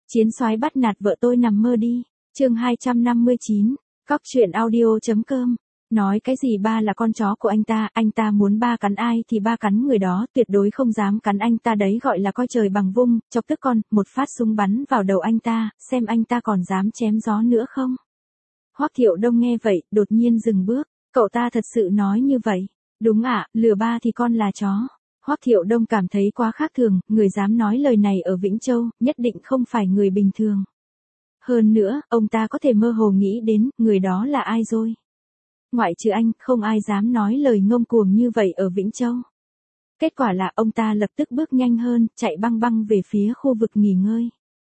Chiến soái bắt nạt vợ tôi nằm mơ đi. Chương 259. Cóc truyện audio.com. Nói cái gì ba là con chó của anh ta muốn ba cắn ai thì ba cắn người đó, tuyệt đối không dám cắn anh ta, đấy gọi là coi trời bằng vung, chọc tức con, một phát súng bắn vào đầu anh ta, xem anh ta còn dám chém gió nữa không. Hoắc Thiệu Đông nghe vậy, đột nhiên dừng bước, cậu ta thật sự nói như vậy. Đúng ạ, lừa ba thì con là chó. Hoắc Thiệu Đông cảm thấy quá khác thường, người dám nói lời này ở Vĩnh Châu, nhất định không phải người bình thường. Hơn nữa, ông ta có thể mơ hồ nghĩ đến, người đó là ai rồi. Ngoại trừ anh, không ai dám nói lời ngông cuồng như vậy ở Vĩnh Châu. Kết quả là ông ta lập tức bước nhanh hơn, chạy băng băng về phía khu vực nghỉ ngơi.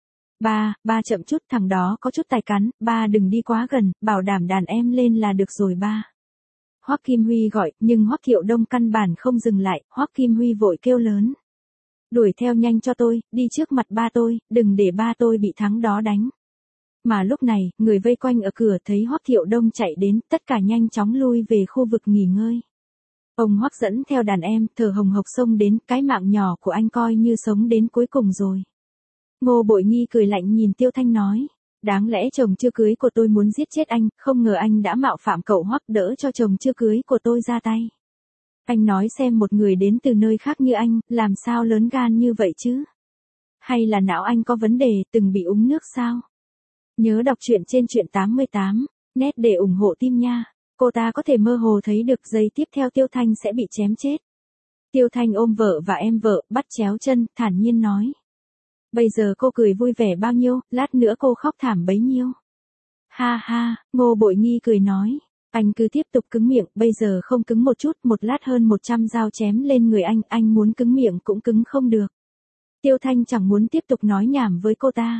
Ba chậm chút, thằng đó có chút tài cắn, ba đừng đi quá gần, bảo đảm đàn em lên là được rồi ba. Hoắc Kim Huy gọi, nhưng Hoắc Thiệu Đông căn bản không dừng lại, Hoắc Kim Huy vội kêu lớn. Đuổi theo nhanh cho tôi, đi trước mặt ba tôi, đừng để ba tôi bị thắng đó đánh. Mà lúc này, người vây quanh ở cửa thấy Hoắc Thiệu Đông chạy đến, tất cả nhanh chóng lui về khu vực nghỉ ngơi. Ông Hoắc dẫn theo đàn em, thở hồng hộc xông đến, cái mạng nhỏ của anh coi như sống đến cuối cùng rồi. Ngô Bội Nghi cười lạnh nhìn Tiêu Thanh nói. Đáng lẽ chồng chưa cưới của tôi muốn giết chết anh, không ngờ anh đã mạo phạm cậu Hoắc, đỡ cho chồng chưa cưới của tôi ra tay. Anh nói xem, một người đến từ nơi khác như anh, làm sao lớn gan như vậy chứ? Hay là não anh có vấn đề, từng bị uống nước sao? Nhớ đọc truyện trên truyện 88, net để ủng hộ team nha. Cô ta có thể mơ hồ thấy được giây tiếp theo Tiêu Thanh sẽ bị chém chết. Tiêu Thanh ôm vợ và em vợ, bắt chéo chân, thản nhiên nói. Bây giờ cô cười vui vẻ bao nhiêu, lát nữa cô khóc thảm bấy nhiêu. Ha ha, Ngô Bội Nghi cười nói. Anh cứ tiếp tục cứng miệng, bây giờ không cứng một chút, một lát hơn 100 dao chém lên người anh muốn cứng miệng cũng cứng không được. Tiêu Thanh chẳng muốn tiếp tục nói nhảm với cô ta.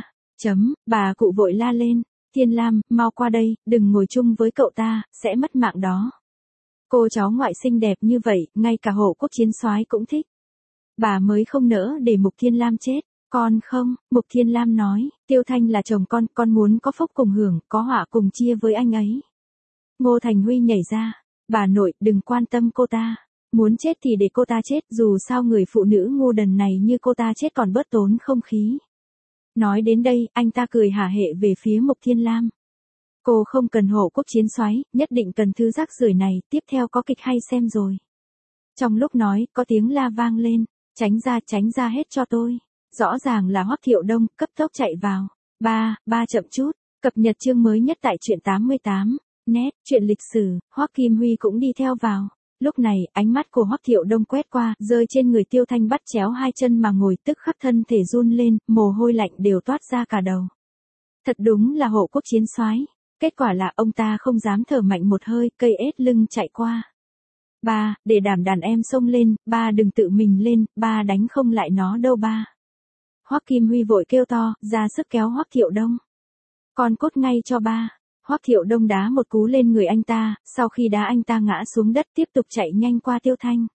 Bà cụ vội la lên. Thiên Lam, mau qua đây, đừng ngồi chung với cậu ta, sẽ mất mạng đó. Cô cháu ngoại xinh đẹp như vậy, ngay cả Hộ Quốc chiến soái cũng thích. Bà mới không nỡ để Mục Thiên Lam chết. Con không, Mục Thiên Lam nói, Tiêu Thanh là chồng con muốn có phúc cùng hưởng, có họa cùng chia với anh ấy. Ngô Thành Huy nhảy ra, bà nội, đừng quan tâm cô ta. Muốn chết thì để cô ta chết, dù sao người phụ nữ ngu đần này như cô ta chết còn bớt tốn không khí. Nói đến đây, anh ta cười hả hệ về phía Mục Thiên Lam. Cô không cần Hộ Quốc chiến soái, nhất định cần thứ rác rưởi này, tiếp theo có kịch hay xem rồi. Trong lúc nói, có tiếng la vang lên, tránh ra hết cho tôi. Rõ ràng là Hoắc Thiệu Đông, cấp tốc chạy vào. Ba chậm chút, cập nhật chương mới nhất tại truyện 88, net, truyện lịch sử, Hoắc Kim Huy cũng đi theo vào. Lúc này, ánh mắt của Hoắc Thiệu Đông quét qua, rơi trên người Tiêu Thanh bắt chéo hai chân mà ngồi, tức khắc thân thể run lên, mồ hôi lạnh đều toát ra cả đầu. Thật đúng là Hộ Quốc chiến soái. Kết quả là ông ta không dám thở mạnh một hơi, cây ết lưng chạy qua. Ba, để đảm đàn em xông lên, ba đừng tự mình lên, ba đánh không lại nó đâu ba. Hoắc Kim Huy vội kêu to, ra sức kéo Hoắc Thiệu Đông. Con cốt ngay cho ba. Hoắc Thiệu Đông đá một cú lên người anh ta, sau khi đá anh ta ngã xuống đất tiếp tục chạy nhanh qua Tiêu Thanh.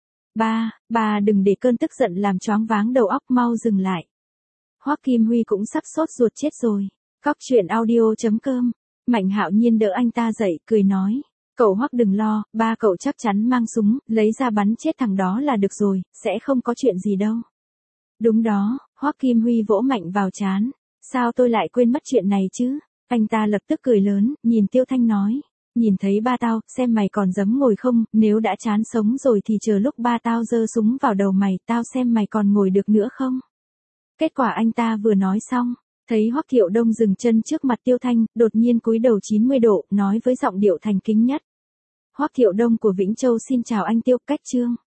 Ba đừng để cơn tức giận làm choáng váng đầu óc, mau dừng lại. Hoắc Kim Huy cũng sắp sốt ruột chết rồi. Cóc truyện audio.com. Mạnh Hạo Nhiên đỡ anh ta dậy, cười nói. Cậu Hoắc đừng lo, ba cậu chắc chắn mang súng, lấy ra bắn chết thằng đó là được rồi, sẽ không có chuyện gì đâu. Đúng đó, Hoắc Kim Huy vỗ mạnh vào trán. Sao tôi lại quên mất chuyện này chứ? Anh ta lập tức cười lớn, nhìn Tiêu Thanh nói. Nhìn thấy ba tao, xem mày còn dám ngồi không, nếu đã chán sống rồi thì chờ lúc ba tao giơ súng vào đầu mày, tao xem mày còn ngồi được nữa không? Kết quả anh ta vừa nói xong, thấy Hoắc Thiệu Đông dừng chân trước mặt Tiêu Thanh, đột nhiên cúi đầu 90 độ, nói với giọng điệu thành kính nhất. Hoắc Thiệu Đông của Vĩnh Châu xin chào anh Tiêu, cách chương.